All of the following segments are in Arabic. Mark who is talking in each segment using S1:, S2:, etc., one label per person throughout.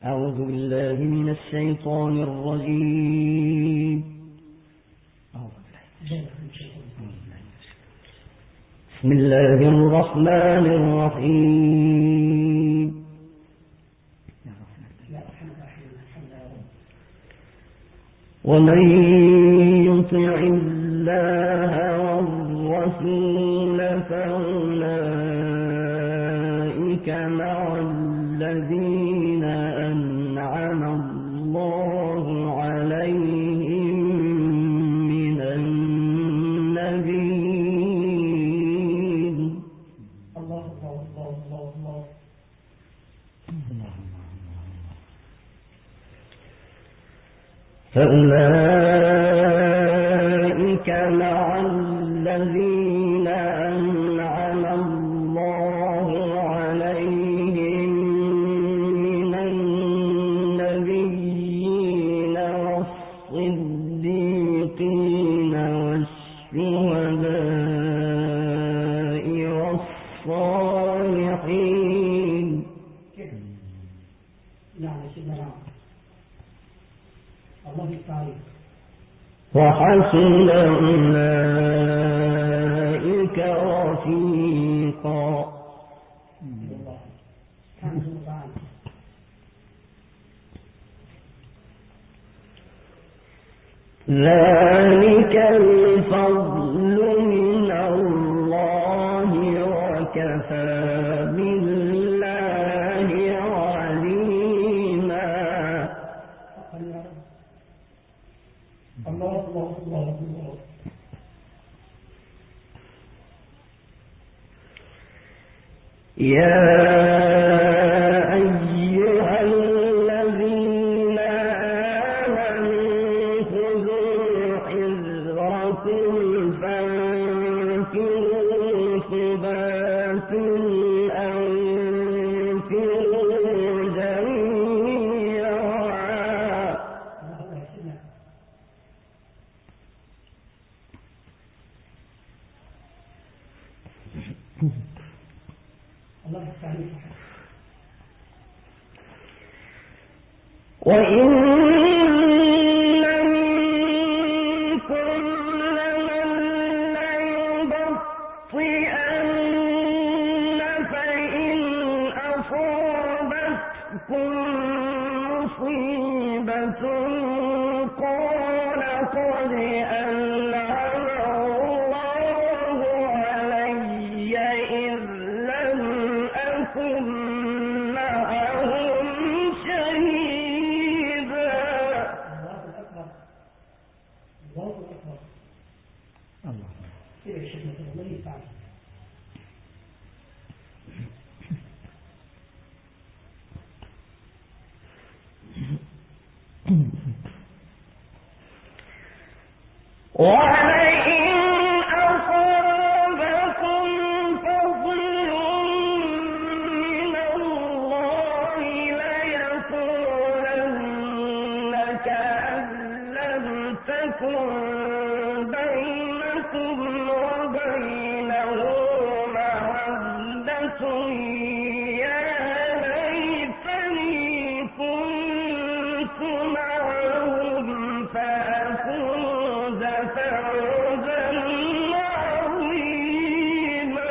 S1: أعوذ بالله من الشيطان الرجيم. بسم الله الرحمن الرحيم. ومن يطع الله والرسول فأولئك مع الذين أنعم الله عليهم من النبيين. فأولئك مع الذين أنعم الله عليهم من النبيين والصديقين والشهداء والصالحين. وحسن أولئك رفيقا. ذلك الفضل من الله وكفى بالله عليما. يا أيها الذين آمنوا خذوا حذركم فانفروا ثبات أو انفروا جميعا. وإن منكم لمن ليبطئن فإن أصابتكم مصيبة قال قد أنعم الله علي إذ لم أكن معهم شهيدا. ولئن أصابكم فضل من الله ليقولن كأن لم تكن بينكم وبينه مودة يا ليتني كنت معهم فأفوز فوزا عظيما.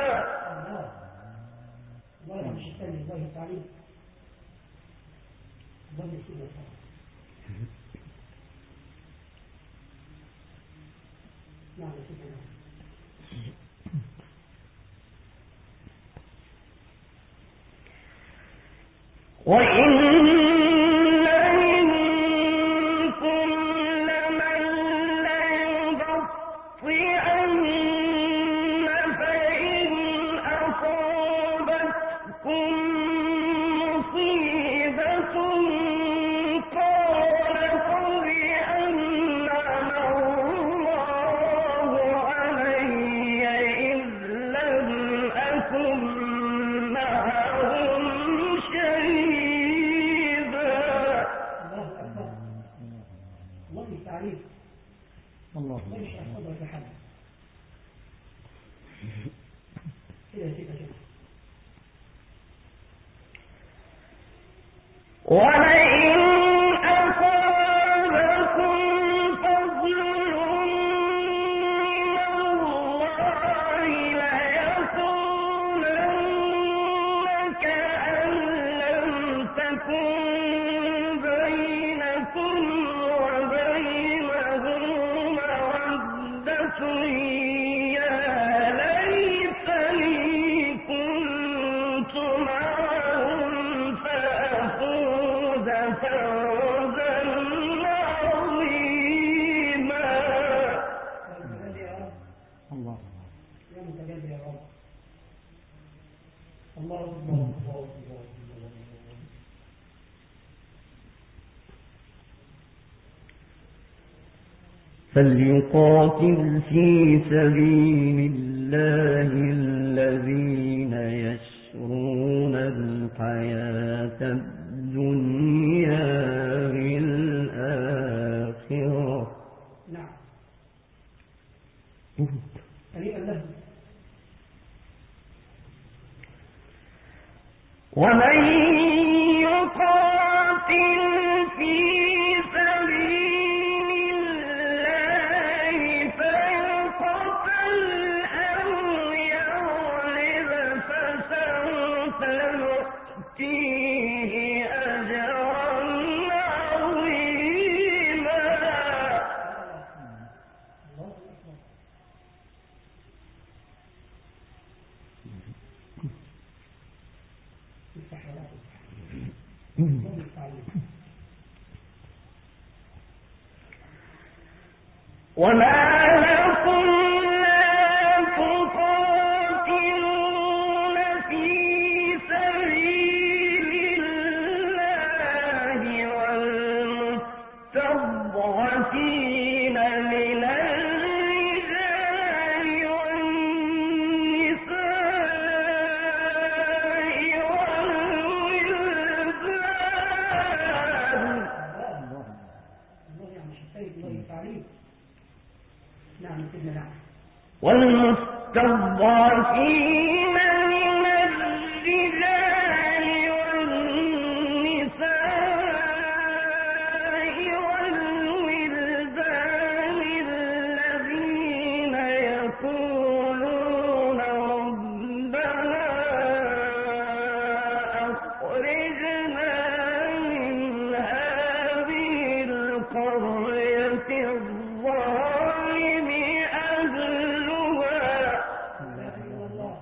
S1: وإن منكم لمن ليبطئن فإن أصابتكم مصيبة قال قد أنعم الله علي إذ لم أكن معهم شهيدا. ولئن أصابكم فضل من الله ليقولن كأن لم تكن بينكم وبينه مودة يا ليتني كنت معهم فأفوز فوزا عظيما.
S2: الله
S3: يا متجلي يا رب. الله أكبر.
S1: فليقاتل في سبيل الله الذين يشرون الحياة الدنيا بالآخرة.
S3: نعم. هنيئا له.
S1: ومن يقاتل في سبيل الله فيقتل أو يغلب فسوف نؤتيه أجرا عظيما. وما لكم لا تقاتلون في سبيل الله والمستضعفين من الرجال والنساء والولدان.
S3: الله يعني شفايف الله التعريف. نعم سيدنا. نعم.
S1: والمستضعفين من الرجال والنساء والولدان الذين يقولون ربنا أخرجنا من هذه القرية الظالم أهلها.
S3: الله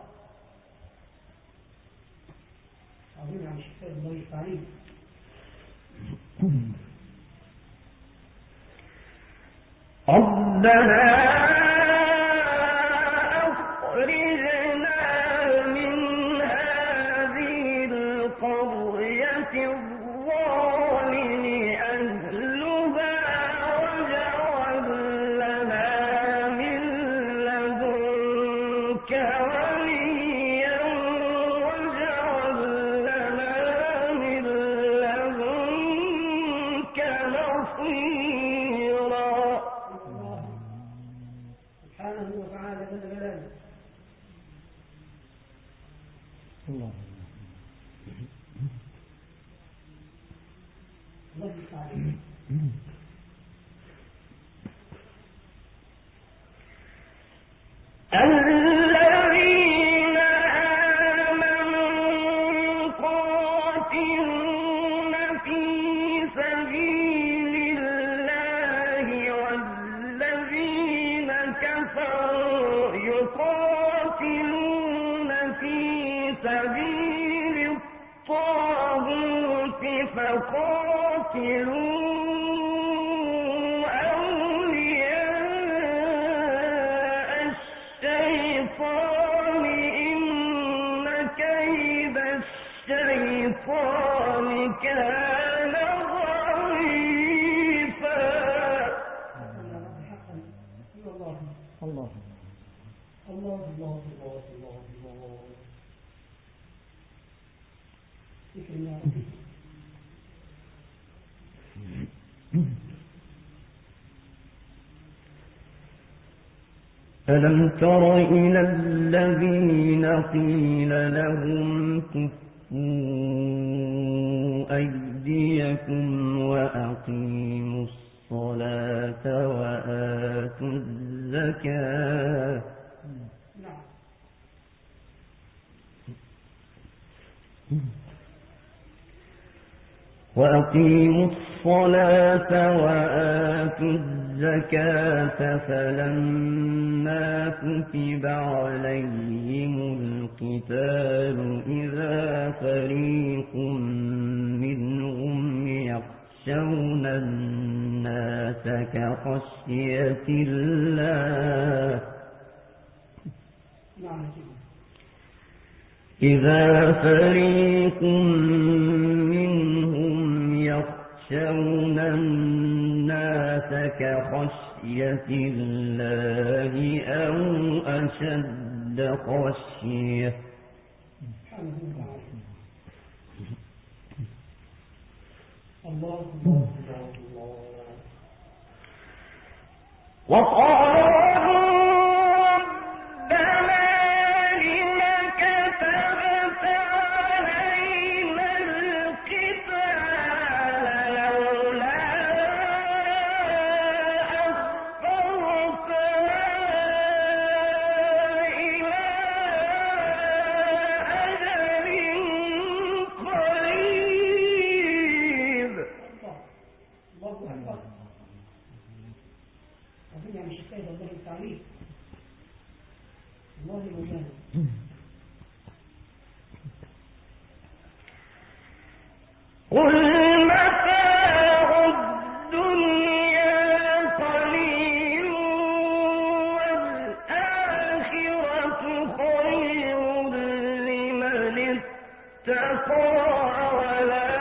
S3: عظيم عن شفاء الله التعريف.
S1: ربنا أخرجنا من هذه القرية الظالم أهلها واجعل لنا من لدنك وليا واجعل لنا من لدنك نصيرا.
S3: سبحانه وتعالى جل جلاله.
S2: الله
S3: الله التعريف.
S1: الذين آمنوا قاتلون في سبيل الله والذين كفروا يقاتلون في سبيل الطاغوت فقاتلوا أولياء الشيطان إن كيد الشيطان كان ضعيفا.
S3: الله
S2: الله
S3: الله الله الله الله الله. ذكر يا ربي.
S1: ألم تر إلى الذين قيل لهم كفوا أيديكم أيديكم وأقيموا الصلاة وآتوا الزكاة وآتوا الزكاة فلما كتب عليهم القتال إذا فريق منهم يخشون الناس كخشية الله إذا فريق منهم يخشون الناس كخشية الله أو أشد خشية وقالوا قل متاع الدنيا قليل والآخرة خير لمن اتقى ولا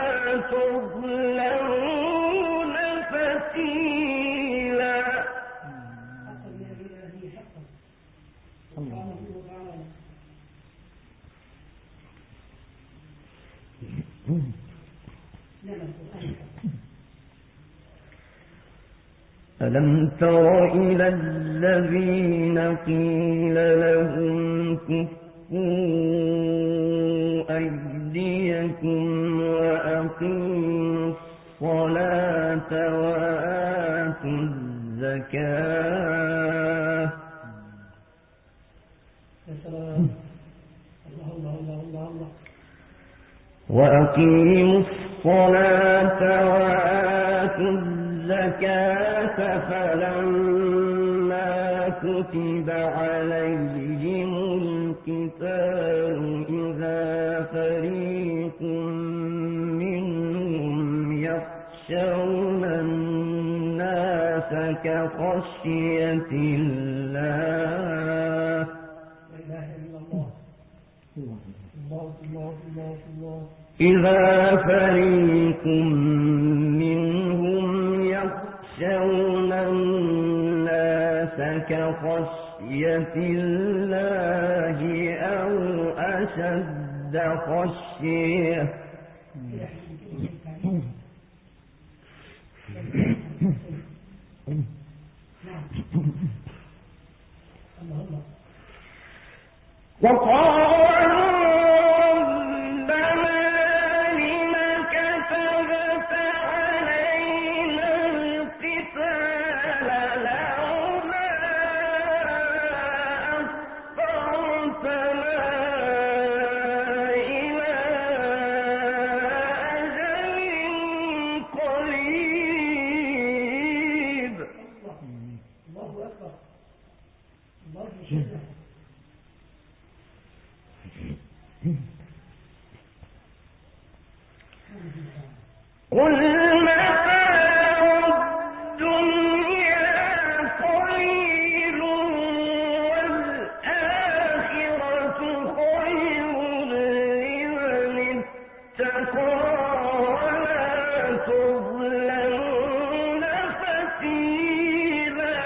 S1: تظلمون فتيلا ألم تر إلى الذين قيل لهم كفوا أيديكم وأقيموا الصلاة وآتوا الزكاة وأقيموا الصلاة وآتوا الزكاة فلما كتب عليهم القتال إذا فريق منهم يخشون الناس كخشية الله إذا فريق منهم يخشون الناس كخشية الله أو أشد خشية وقالوا قل متاع الدنيا قليل والآخرة خير لمن اتقى ولا تظلمون فتيلا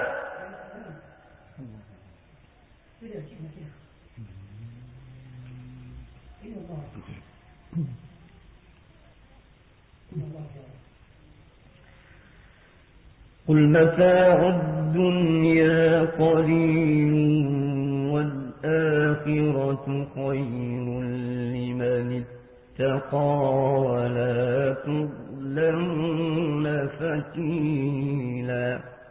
S1: قل متاع الدنيا قليل والآخرة خير لمن اتقى ولا تظلمون فتيلا.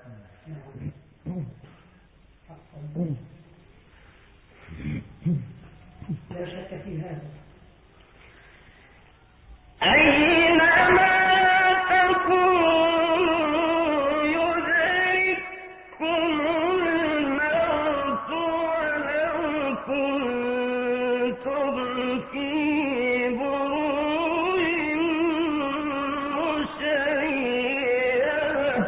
S3: لا شك في هذا.
S1: أينما تكونوا يدرككم الموت ولو كنتم في بروج مشيدة.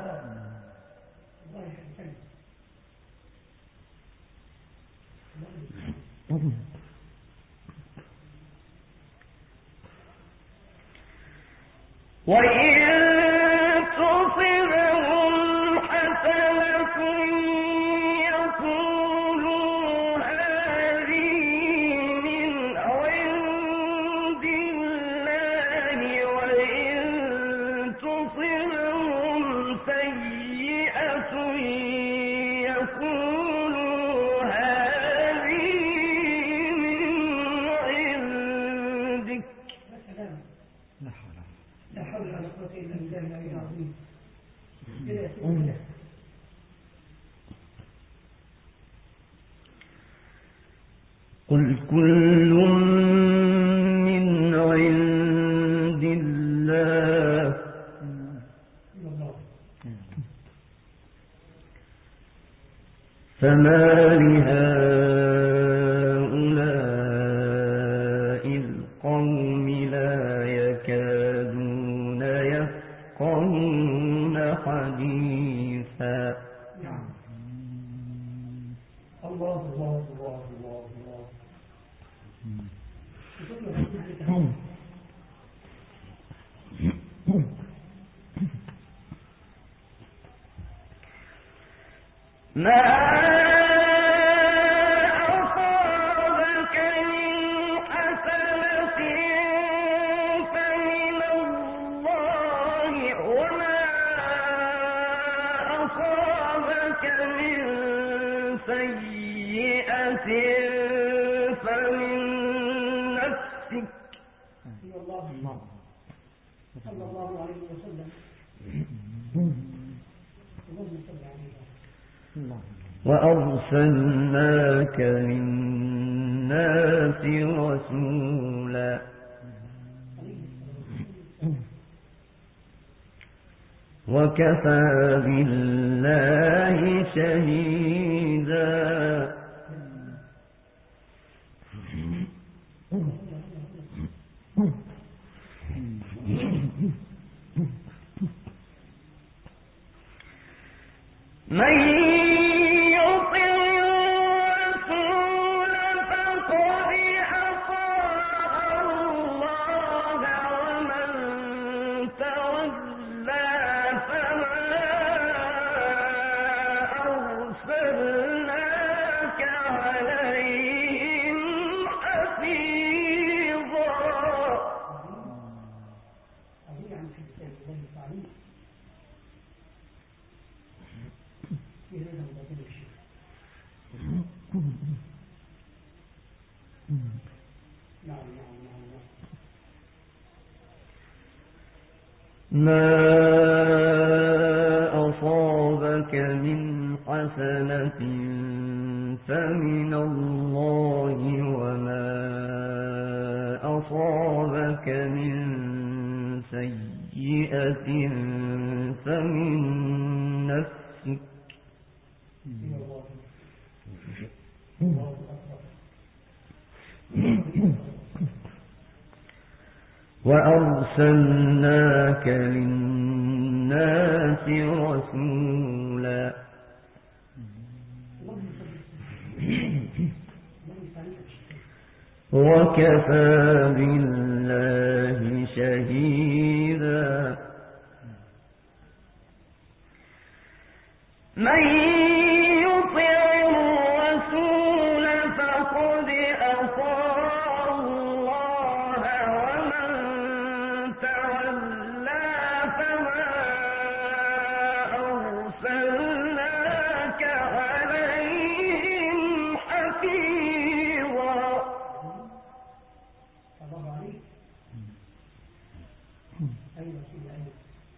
S1: وإن تصبهم حسنة يقولوا هذه من عند الله، وإن تصبهم سيئة يقولوا هذه من عندك.
S3: لا حول ولا قوة إلا بالله العلي العظيم.
S1: قل كل من عند الله فما لهؤلاء القوم لا يكادون يفقهون حديثا.
S3: الله الله الله الله الله.
S1: ما أصابك من حسنة فمن الله، وما أصابك من سيئة فمن نفسك.
S3: صلى الله عليه وسلم.
S1: وأرسلناك للناس رسولا وكفى بالله شهيدا. من يطع الرسول فقد أطاع الله، ومن تولى فما أرسلناك عليهم حفيظا. ما أصابك من حسنة فمن الله، وما أصابك من سيئة فمن نفسك. وأرسلناك للناس رسولا وكفى بالله شهيدا. من يطع الرسول فقد أطاع الله، ومن تولى فما أرسلناك عليهم حفيظا.
S3: أيوة سيدي أيوة.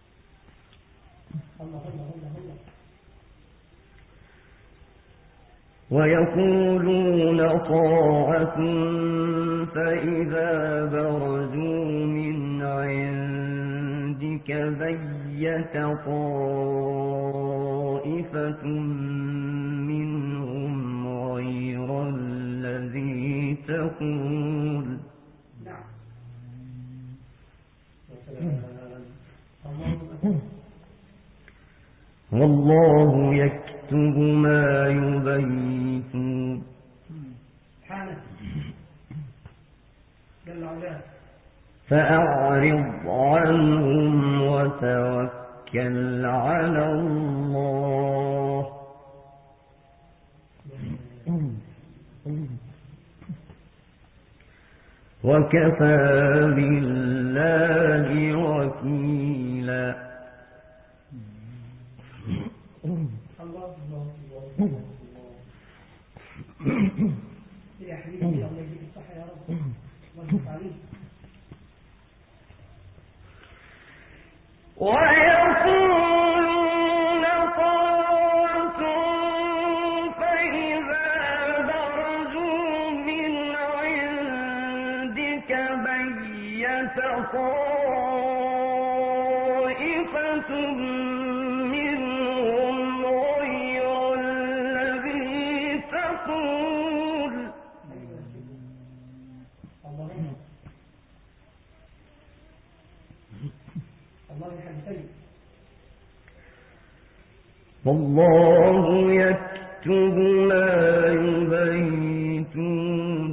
S3: الله الله الله الله.
S1: ويقولون طاعة فإذا برزوا من عندك بيت طائفة منهم غير الذي تقول.
S3: نعم.
S1: والله يكتب ما يبيتون.
S3: حانت جل وعلا.
S1: فأعرض عنهم وتوكل على الله وكفى بالله وكيلا.
S3: الله الله الله الله. يا حبيبي الله يجزيك الصحة يا رب. الله يفتح عليك.
S1: ويقولون طاعة فإذا برزوا من عندك بيت طائفة منهم غير الذي تقول.
S3: الله يحبسني.
S1: والله يكتب ما يبيتون.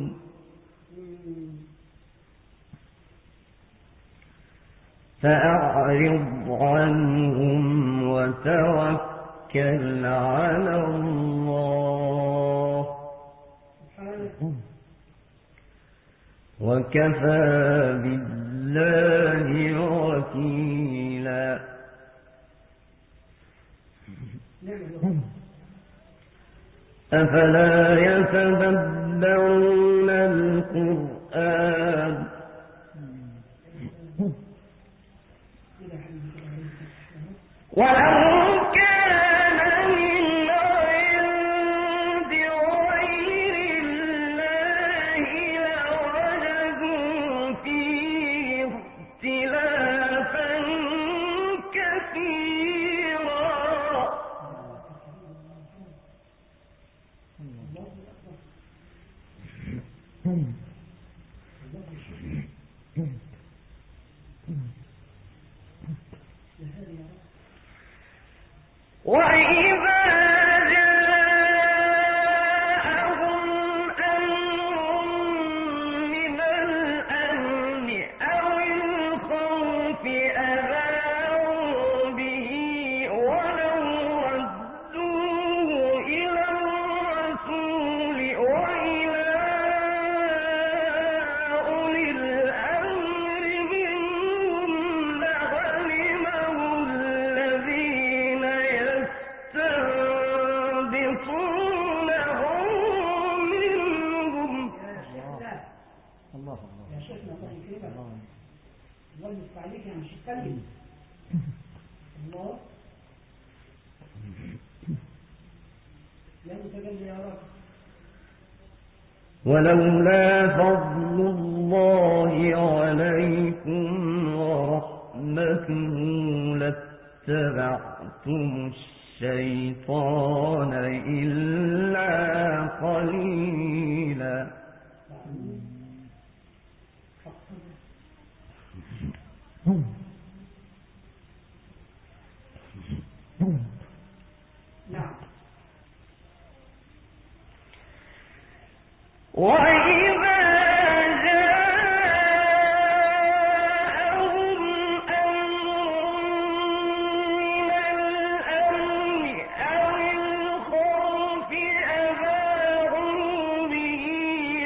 S1: فأعرض عنهم وتوكل على الله وكفى بالله وكيلا. أفلا يتدبرون القرآن ولو كان من عند غير الله لوجدوا فيه اختلافا كثيرا. وإذا جاءهم أمر من الأمن أو الخوف أذاعوا به ولو ردوه إلى الرسول وإلى أولي الأمر منهم لعلمه الذين يستنبطونه منهم.
S2: الله
S3: يا شيخنا الله يكرمك. الله يفتح عليك يا مش تتكلم. الله يا متجلي يا رب.
S1: ولولا فضل الله عليكم ورحمته لاتبعتم الشيطان إلا قليلا.
S3: نعم.
S1: وإذا جاءهم أمر من الأمن أو الخوف أذاعوا به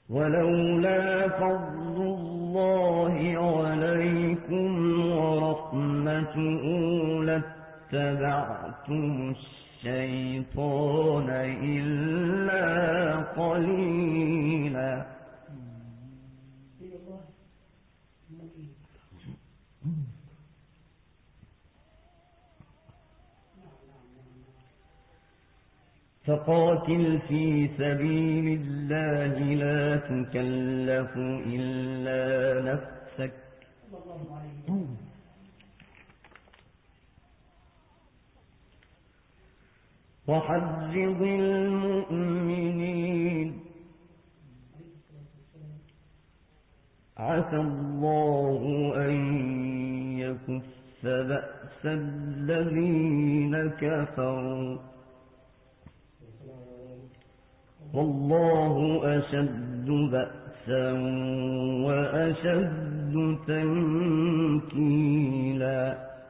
S1: ولولا فضل الله عليكم ورحمته لاتبعتم الشيطان إلا قليلا. فقاتل في سبيل الله لا تكلف إلا نفسك وحرض المؤمنين عسى الله أن يكف بأس الذين كفروا والله أشد بأسا وأشد تنكيلا.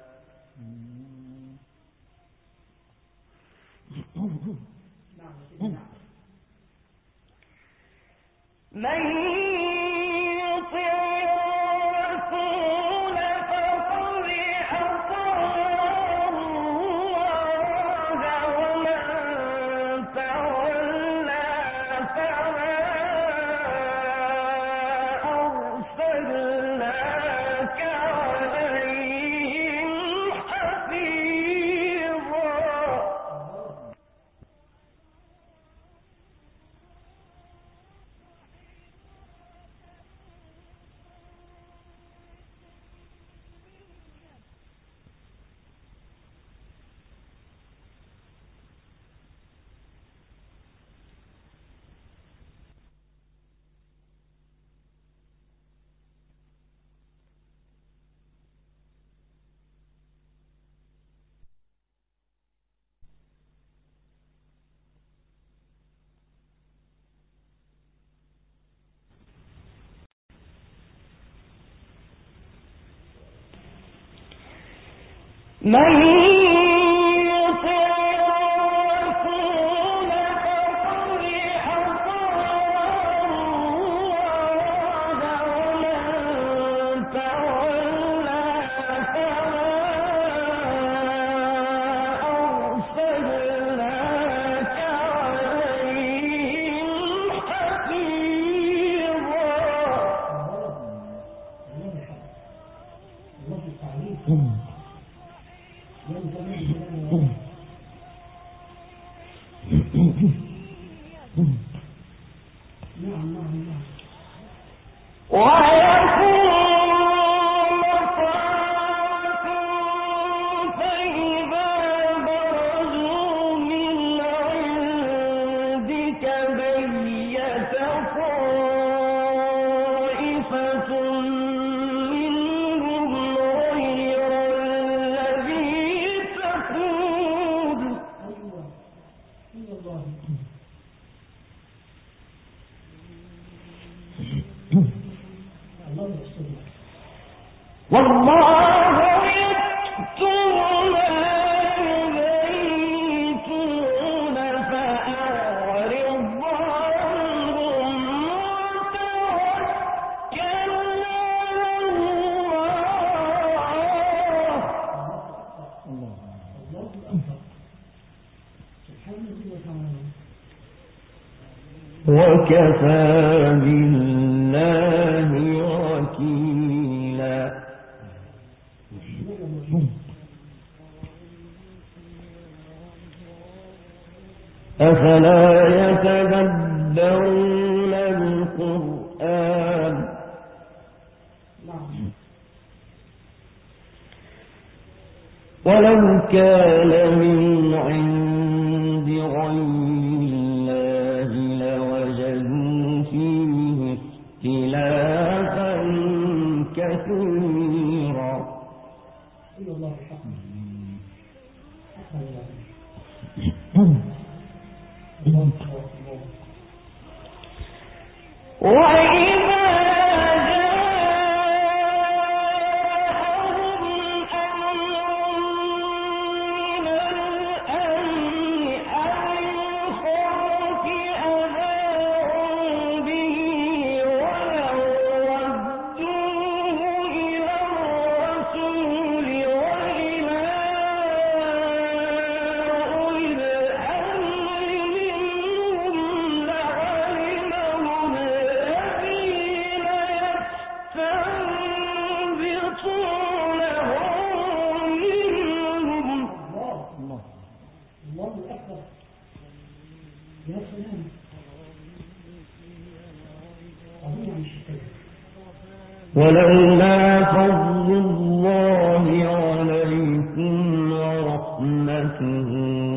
S1: من يطع الرسول فقد أطاع الله ومن تولى فما أرسلناك عليهم حفيظا. من يطع الرسول فقد أطاع الله ومن تولى فما أرسلناك عليهم حفيظا. فإذا برزوا من عندك بيت طائفة منهم غير الذي تقول والله يكتب ما يبيتون فأعرض عنهم وتوكل على الله وكفى بالله وكيلا. أفلا يتدبرون القرآن ولو كان من عند غير الله لوجدوا فيه اختلافا كثيرا. وإذا جاءهم أمر من الأمن أو الخوف أذاعوا به ولولا فضل الله عليكم ورحمته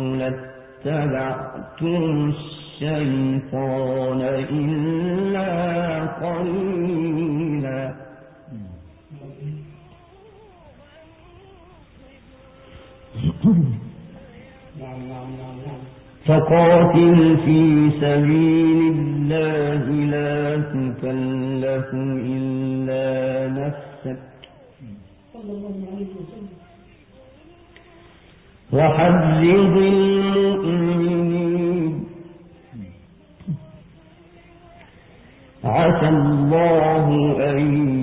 S1: لاتبعتم الشيطان إلا قليلا. فقاتل في سبيل الله لا تكلف إلا نفسك وحرض المؤمنين عسى الله أن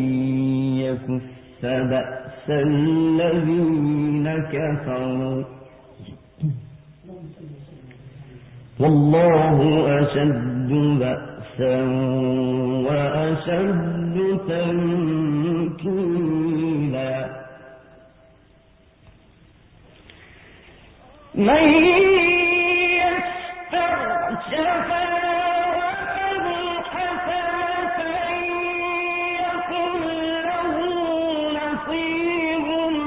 S1: يكف بأس الذين كفروا والله أشد بأسا وأشد تنكيلا. من يشفع شفاعة حسنة يكن له نصيب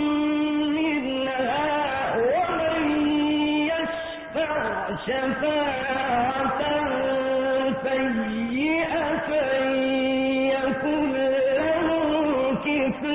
S1: منها ومن يشفع شفاعة سيئة يكن له كفل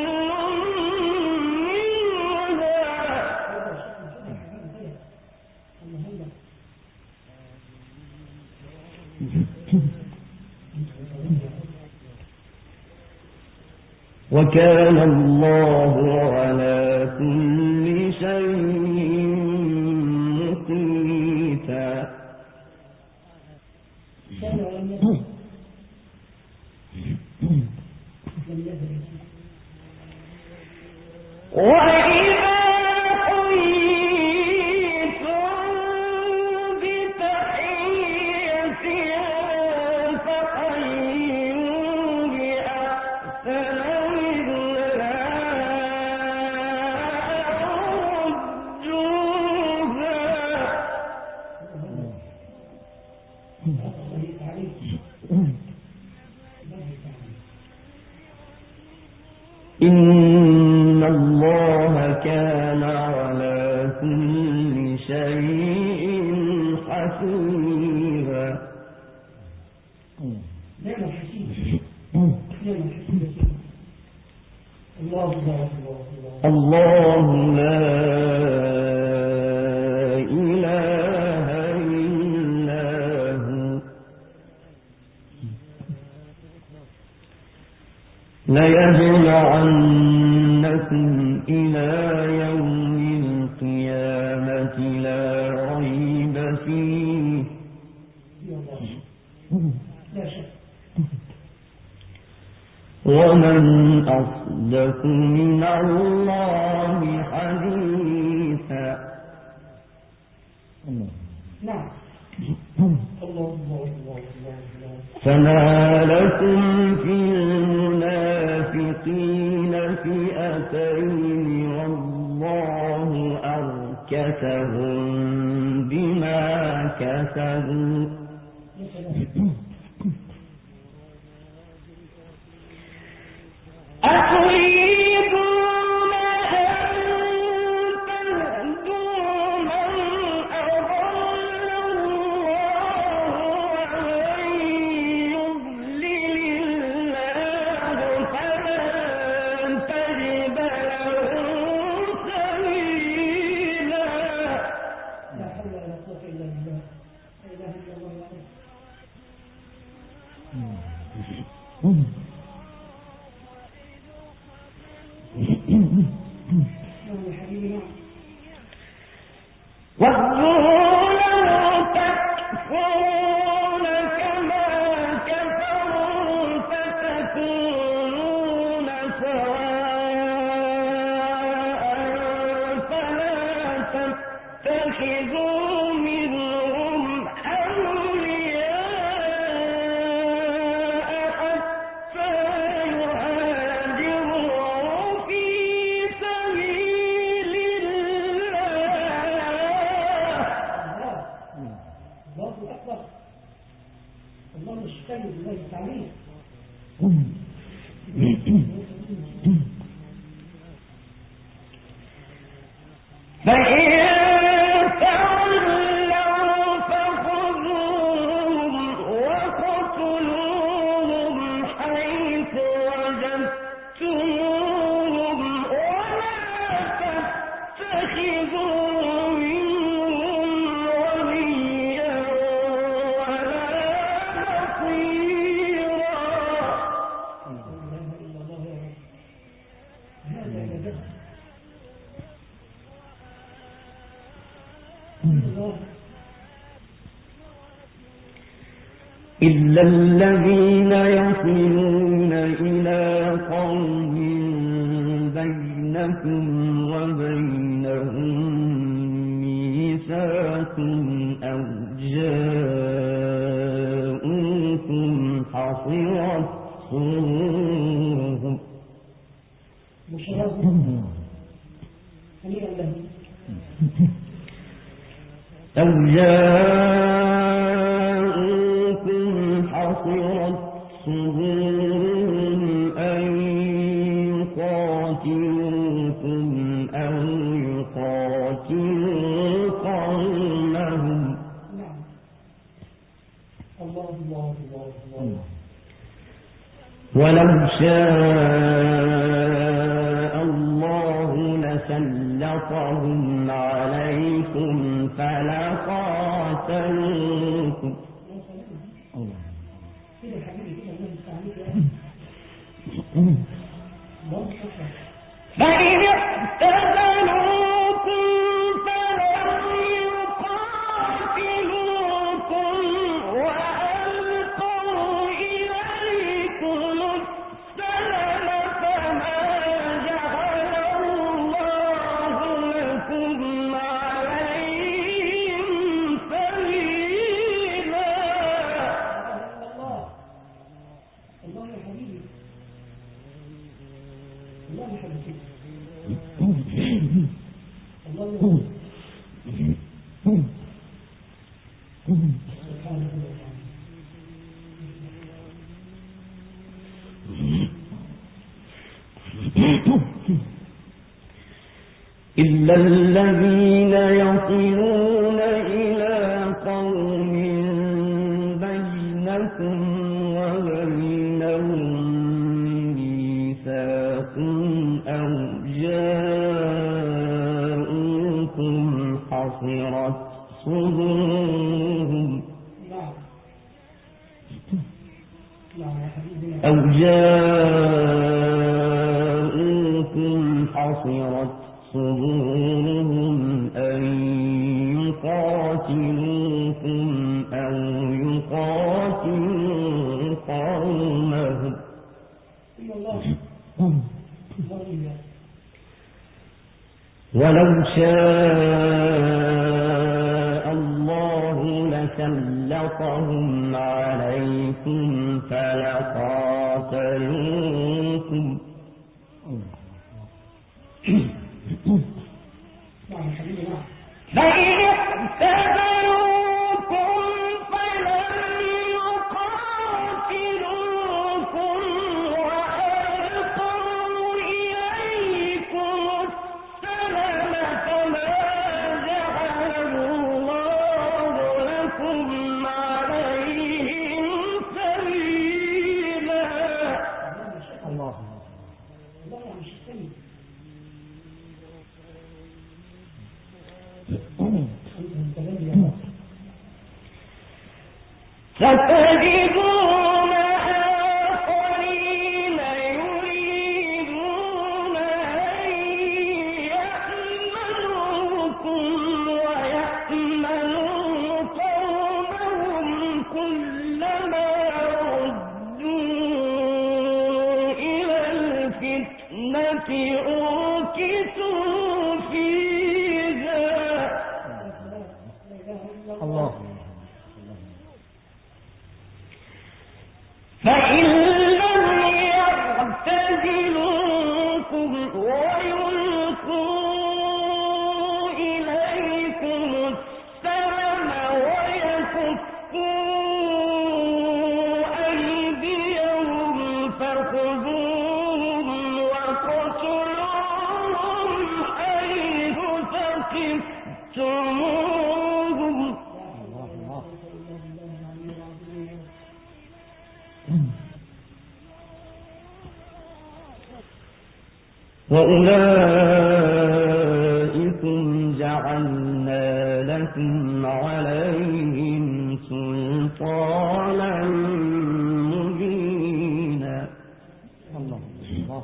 S1: وكان الله على كل شيء مقيتا. وإذا حييتم بتحية فحيوا بأحسن منها إن الله كان على كل شيء حسيبا. الله لا إله إلا هو ليجمعنكم إلى يوم القيامة لا ريب فيه ومن أصدق من الله حديثا. فما لكم في المنافقين فئتين والله أركسهم بما كسبوا أتريدون أن تهدوا من أضل الله ومن يضلل الله فلن تجد له سبيلا.
S3: لا حول ولا قوة إلا بالله. لا إله إلا الله.
S1: وَدُّوا لَوْ تَكْفُرُونَ كَمَا كَفَرُوا فَتَكُونُونَ سَوَاءً فَلَا تَتَّخِذُوا مِنْهُمْ أَوْلِيَاءَ حَتَّى يُهَاجِرُوا فِي سَبِيلِ
S3: الله أكبر. الله مش خير الله تعليم.
S1: إلا الذين يصلون إلى قوم بينكم وبينهم ميثاق أو جاءوكم حصرت صدورهم أو جاءوكم حصرت صدورهم أن يقاتلوكم أو يقاتلوا قومهم ولو شاء الله لسلطهم عليكم فلقاتلوكم فإن اعتزلوكم فلم يقاتلوكم وألقوا إليكم السلم فما جعل الله لكم عليهم سبيلا.
S3: الله يا حبيبي، الله يا حبيبي، الله يا حبيبي. سبحانه وتعالى.
S1: إلا الذين يصلون إلى قوم بينكم وبينهم ميثاق أو جاءوكم حصرت صدورهم أو جاءوكم حصرت صدورهم أن يقاتلوكم أو يقاتلوا قومهم ولو شاء الله لسلطهم عليكم فلقاتلوكم فإن اعتزلوكم فلم يقاتلوكم وألقوا إليكم السلم فما جعل الله لكم عليهم سبيلا.
S2: الله
S1: ستجدون آخرين يريدون أن يأمنوكم ويأمنوا قومهم كلما ردوا إلى الفتنة أركسوا فيها.
S2: الله
S1: وأولئكم جعلنا لكم عليهم سلطانا مبينا.
S2: الله الله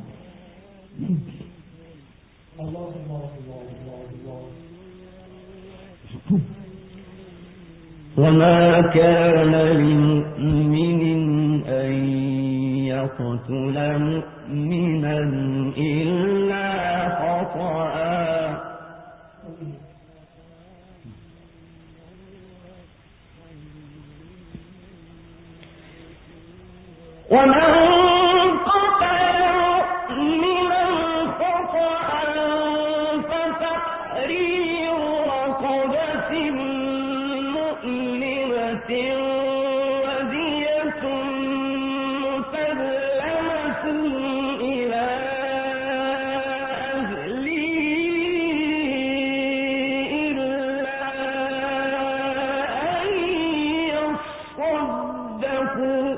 S3: الله الله الله الله.
S1: وما كان لمؤمن أن يقتل مؤمنا إلا خطأ ومن قتل مؤمنا خطأ فتحرير رقبة مؤمنة ودية مسلمة إلى أهله إلا أن يصدقوا.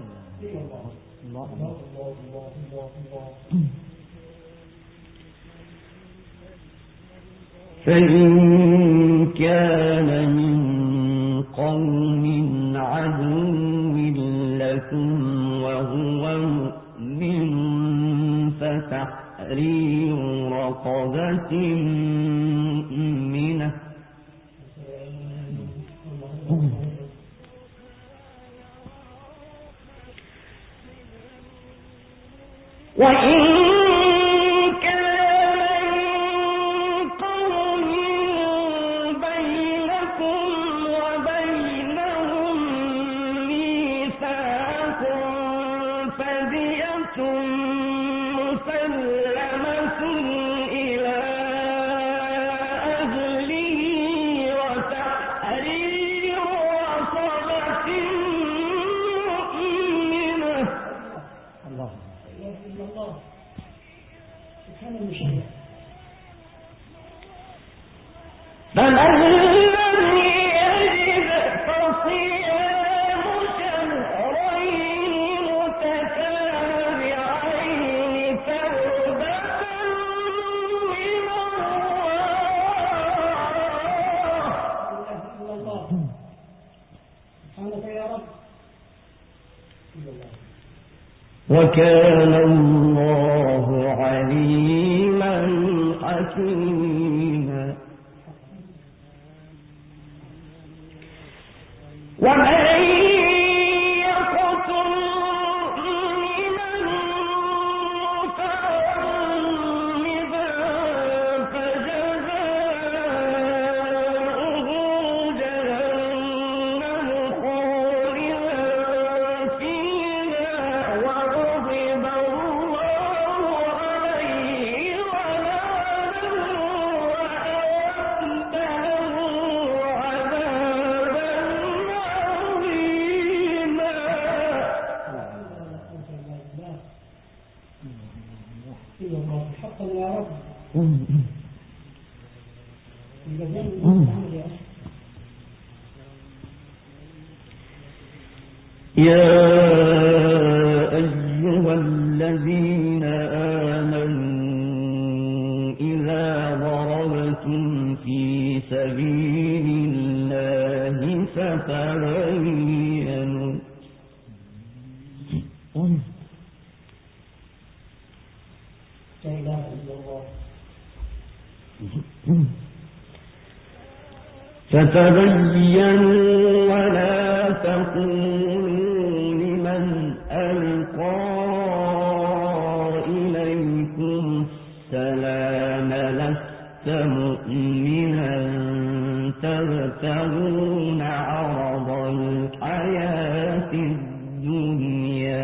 S1: فإن كان من قوم عدو لكم وهو مؤمن فتحرير رقبة مؤمنة وإن فمن لم يجد فصيام شهرين متتابعين توبة من الله.
S3: سبحانك يا رب.
S1: وكان الله عليما حكيما. ومن يقتل مؤمنا متعمدا فجزاؤه جهنم خالدا فيها وغضب الله عليه ولعنه وأعد له عذابا
S3: حقا يا رب.
S1: يا أيها الذين آمنوا إذا ضربتم في سبيل الله فتبينوا
S3: لا إله إلا الله.
S1: فتبينوا ولا تقولوا لمن ألقى إليكم السلام لست مؤمنا تبتغون عرض الحياة الدنيا.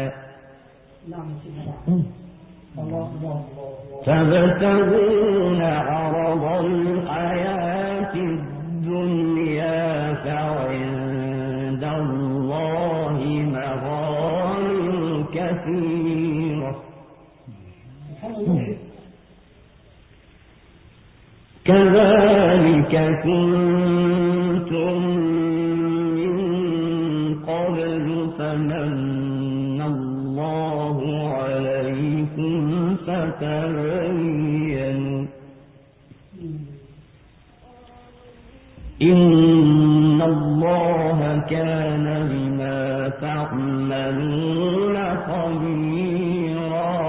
S1: تبتغون عرض الحياة الدنيا فعند الله مغانم كثيرة كذلك كنتم من قبل فمن الله عليكم فتبينوا إن الله كان بما تعملون خبيرا.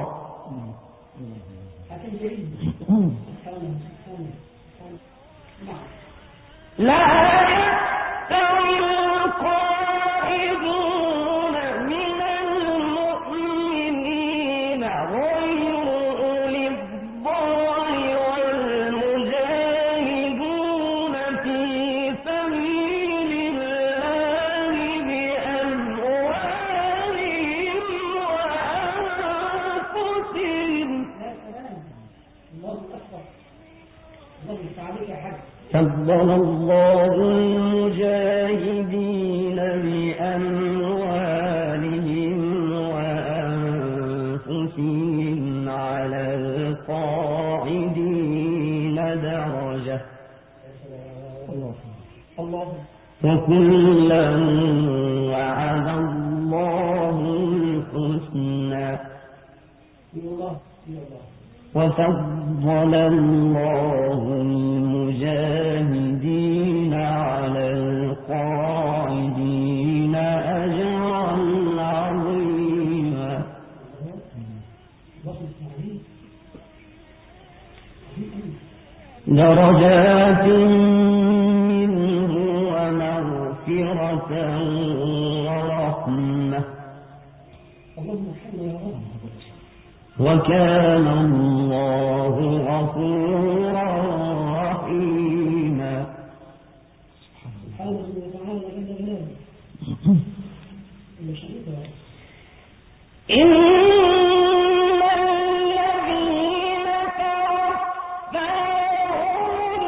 S1: لا يستوي القائدون من المؤمنين غير أولي الضرر والمجاهدون في سبيل الله بأموالهم وأنفسهم. فضل الله المجاهدين بأموالهم وأنفسهم على القاعدين درجة وكلا وعد الله الحسنى وفضل الله المجاهدين على القاعدين أجرا عظيما. درجات منه ومغفرة ورحمة وكان الله غفورا رحيما. إن الذين توفاهم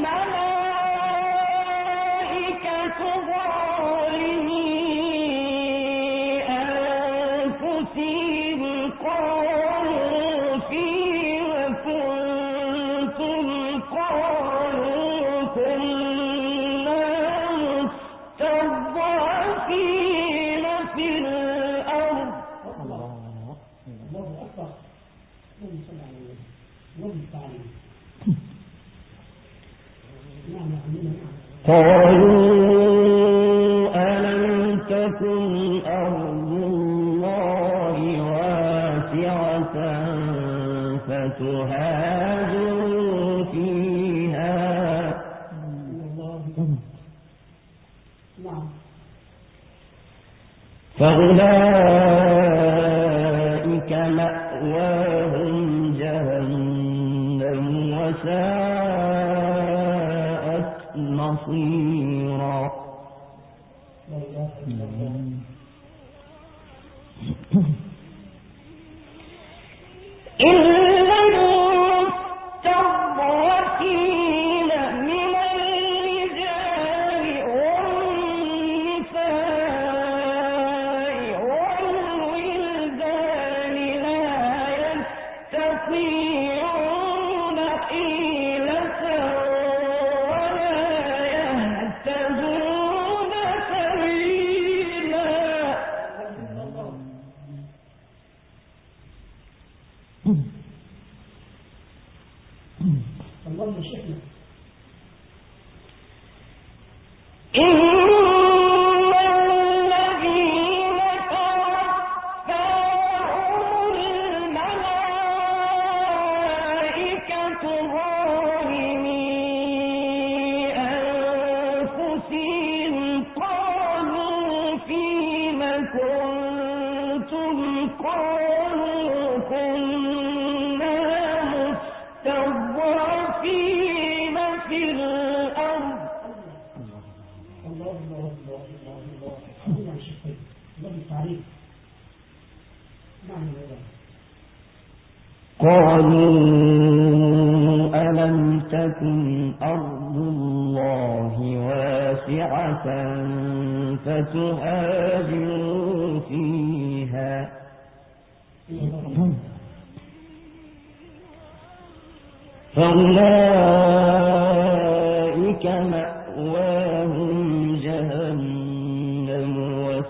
S1: الملائكة ظالمي أنفسهم قالوا فيم كنتم قالوا كنا مستضعفين في الأرض. قالوا ألم تكن أرض الله واسعة فتهاجروا فيها فأولئك مأواهم جهنم وساءت مصيرا. إلا المستضعفين من الرجال والنساء والولدان لا يستطيعون حيلة ولا يهتدون سبيلا. إن الذين توفاهم الملائكة ظالمي أنفسهم قالوا فيم كنتم قالوا كنا مستضعفين في الأرض. قالوا ألم تكن أرض الله واسعة فتهاجروا فيها فأولئك مأواهم جهنم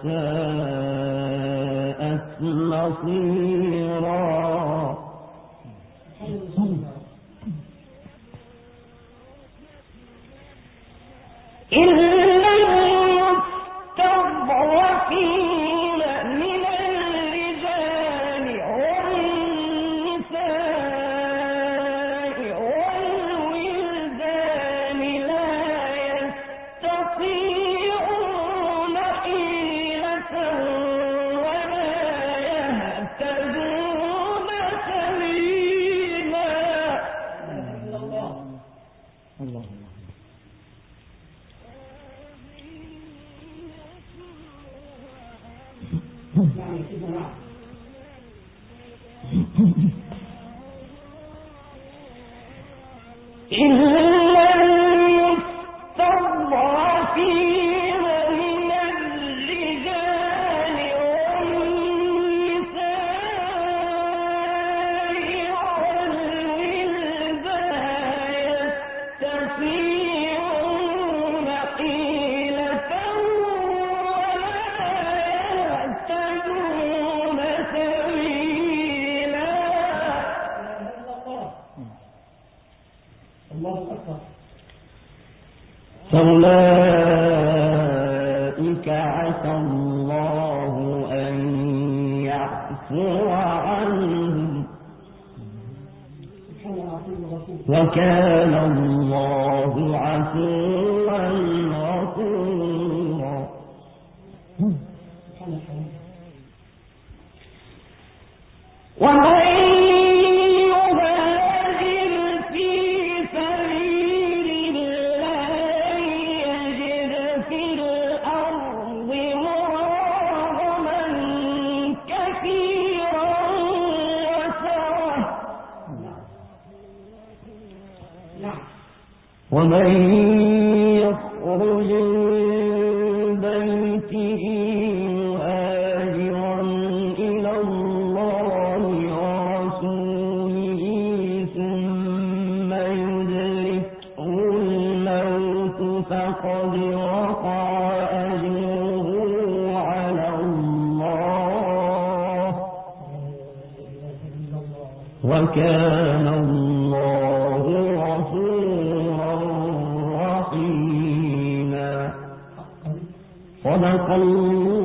S1: وساءت مصيرا. إلا المستضعفين من الرجال والنساء والولدان لا يستطيعون حيلة ولا يهتدون سبيلا.
S2: الله
S3: يعني كده نعم.
S1: إلا المستضعفين من الرجال والنساء والولدان يستطيعون حيلة ولا يهتدون سبيلا.
S3: الله أكبر.
S1: فأولئك عسى الله أن يعفو عنهم
S3: سبحان العظيم الرسول.
S1: وكان الله عفوا غفورا.
S3: سبحان الله.
S1: ومن يهاجر في سبيل الله يجد في الأرض مراغما كثيرا وسعة.
S3: نعم.
S1: ومن يخرج من بيته مهاجرا إلى الله ورسوله ثم يدركه الموت فقد وقع أجره على الله وكان الله غفورا رحيما. صدق الله